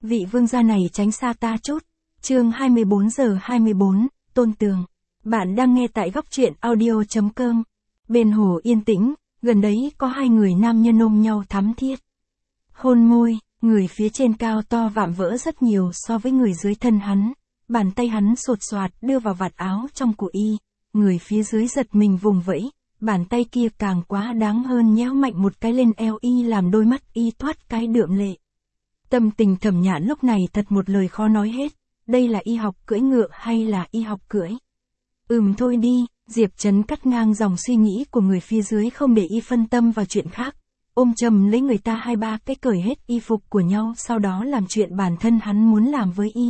vị vương gia này tránh xa ta chút. Chương 24:24, Tôn Tường. Bạn đang nghe tại góc truyện audio.com. Bên hồ yên tĩnh, gần đấy có hai người nam nhân ôm nhau thắm thiết. Hôn môi, người phía trên cao to vạm vỡ rất nhiều so với người dưới thân hắn. Bàn tay hắn sột soạt đưa vào vạt áo trong của y. Người phía dưới giật mình vùng vẫy. Bàn tay kia càng quá đáng hơn nhéo mạnh một cái lên eo y làm đôi mắt y thoát cái đượm lệ. Tâm tình Thẩm Nhạn lúc này thật một lời khó nói hết. Đây là y học cưỡi ngựa hay là y học cưỡi? Thôi đi, Diệp Trấn cắt ngang dòng suy nghĩ của người phía dưới không để y phân tâm vào chuyện khác. Ôm chầm lấy người ta hai ba cái cởi hết y phục của nhau sau đó làm chuyện bản thân hắn muốn làm với y.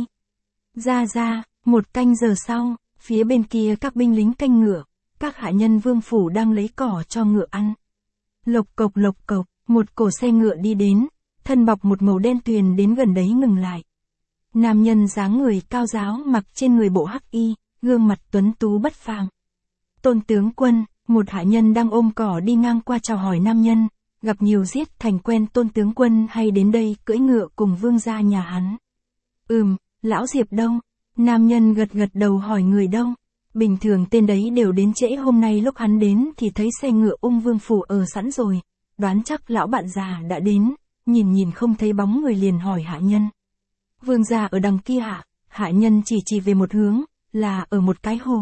Ra, một canh giờ sau, phía bên kia các binh lính canh ngựa, các hạ nhân vương phủ đang lấy cỏ cho ngựa ăn. Lộc cộc, một cổ xe ngựa đi đến, thân bọc một màu đen tuyền đến gần đấy ngừng lại. Nam nhân dáng người cao ráo mặc trên người bộ hắc y, gương mặt tuấn tú bất phàm. Tôn tướng quân, một hạ nhân đang ôm cỏ đi ngang qua chào hỏi nam nhân, gặp nhiều giết thành quen Tôn tướng quân hay đến đây cưỡi ngựa cùng vương gia nhà hắn. Lão Diệp đâu? Nam nhân gật đầu hỏi người đâu? Bình thường tên đấy đều đến trễ, hôm nay lúc hắn đến thì thấy xe ngựa vương phủ ở sẵn rồi, đoán chắc lão bạn già đã đến, nhìn không thấy bóng người liền hỏi hạ nhân. Vương gia ở đằng kia ạ, hạ nhân chỉ về một hướng, là ở một cái hồ.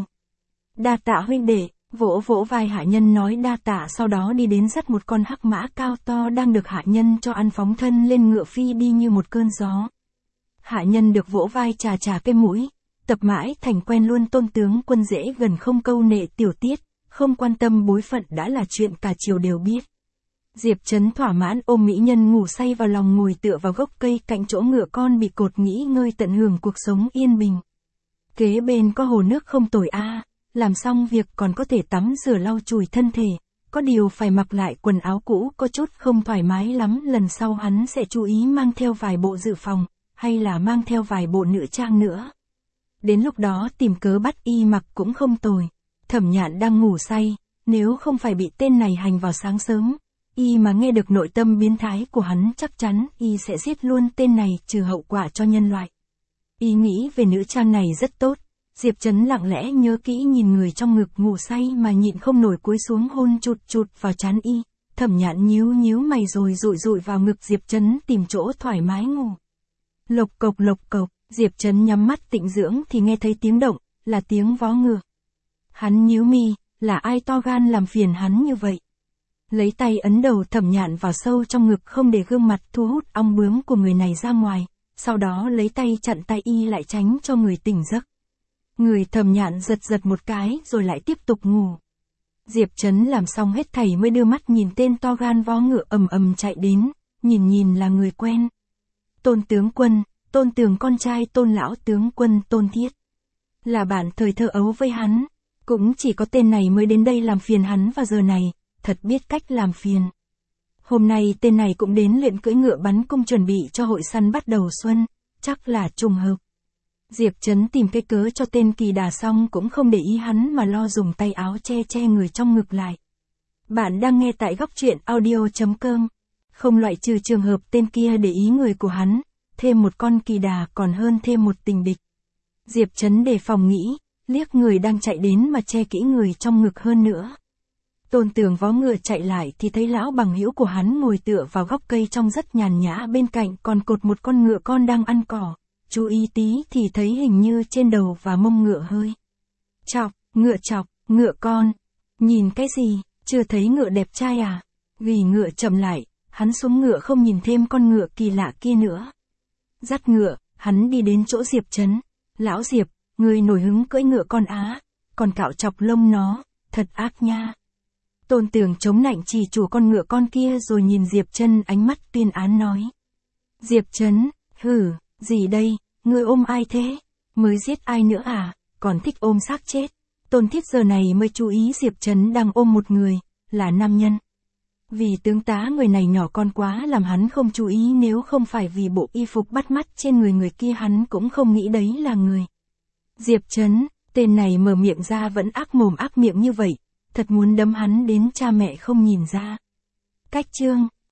Đa tạ huynh đệ, vỗ vai hạ nhân nói đa tạ, sau đó đi đến dắt một con hắc mã cao to đang được hạ nhân cho ăn phóng thân lên ngựa phi đi như một cơn gió. Hạ nhân được vỗ vai chà cái mũi, tập mãi thành quen luôn. Tôn tướng quân dễ gần không câu nệ tiểu tiết, không quan tâm bối phận đã là chuyện cả triều đều biết. Diệp Trấn thỏa mãn ôm mỹ nhân ngủ say vào lòng, ngồi tựa vào gốc cây cạnh chỗ ngựa con bị cột, nghỉ ngơi tận hưởng cuộc sống yên bình. Kế bên có hồ nước không tồi a, làm xong việc còn có thể tắm rửa lau chùi thân thể, có điều phải mặc lại quần áo cũ có chút không thoải mái lắm, lần sau hắn sẽ chú ý mang theo vài bộ dự phòng, hay là mang theo vài bộ nữ trang nữa. Đến lúc đó tìm cớ bắt y mặc cũng không tồi. Thẩm Nhạn đang ngủ say, nếu không phải bị tên này hành vào sáng sớm, y mà nghe được nội tâm biến thái của hắn chắc chắn y sẽ giết luôn tên này trừ hậu quả cho nhân loại. Y nghĩ về nữ trang này rất tốt. Diệp Trấn lặng lẽ nhớ kỹ nhìn người trong ngực ngủ say mà nhịn không nổi cúi xuống hôn chụt vào trán y. Thẩm Nhạn nhíu mày rồi dụi vào ngực Diệp Trấn tìm chỗ thoải mái ngủ. Lộc cộc, Diệp Trấn nhắm mắt tịnh dưỡng thì nghe thấy tiếng động, là tiếng vó ngựa. Hắn nhíu mi, là ai to gan làm phiền hắn như vậy? Lấy tay ấn đầu Thẩm Nhạn vào sâu trong ngực không để gương mặt thu hút ong bướm của người này ra ngoài, sau đó lấy tay chặn tay y lại tránh cho người tỉnh giấc. Người Thẩm Nhạn giật một cái rồi lại tiếp tục ngủ. Diệp Trấn làm xong hết thảy mới đưa mắt nhìn tên to gan vó ngựa ầm chạy đến, nhìn là người quen. Tôn tướng quân, Tôn Tường con trai Tôn lão tướng quân Tôn Thiết. Là bạn thời thơ ấu với hắn, cũng chỉ có tên này mới đến đây làm phiền hắn vào giờ này, thật biết cách làm phiền. Hôm nay tên này cũng đến luyện cưỡi ngựa bắn cung chuẩn bị cho hội săn bắt đầu xuân, chắc là trùng hợp. Diệp Trấn tìm cái cớ cho tên kỳ đà xong cũng không để ý hắn mà lo dùng tay áo che người trong ngực lại. Bạn đang nghe tại góc truyện audio.com. Không loại trừ trường hợp tên kia để ý người của hắn, thêm một con kỳ đà còn hơn thêm một tình địch. Diệp Trấn đề phòng nghĩ, liếc người đang chạy đến mà che kỹ người trong ngực hơn nữa. Tôn Tường vó ngựa chạy lại thì thấy lão bằng hữu của hắn ngồi tựa vào gốc cây trong rất nhàn nhã, bên cạnh còn cột một con ngựa con đang ăn cỏ. Chú ý tí thì thấy hình như trên đầu và mông ngựa hơi chọc, ngựa con. Nhìn cái gì, chưa thấy ngựa đẹp trai à? Gỉ ngựa chậm lại, hắn xuống ngựa không nhìn thêm con ngựa kỳ lạ kia nữa. Dắt ngựa, hắn đi đến chỗ Diệp Trấn. Lão Diệp, người nổi hứng cưỡi ngựa con á, còn cạo chọc lông nó, thật ác nha. Tôn Tường chống nạnh chỉ chủ con ngựa con kia rồi nhìn Diệp Trấn ánh mắt tuyên án nói. Diệp Trấn, gì đây, ngươi ôm ai thế? Mới giết ai nữa à, còn thích ôm xác chết. Tôn Thiết giờ này mới chú ý Diệp Trấn đang ôm một người, là nam nhân. Vì tướng tá người này nhỏ con quá làm hắn không chú ý, nếu không phải vì bộ y phục bắt mắt trên người kia hắn cũng không nghĩ đấy là người. Diệp Trấn, tên này mở miệng ra vẫn ác mồm ác miệng như vậy, thật muốn đấm hắn đến cha mẹ không nhìn ra. Cách chương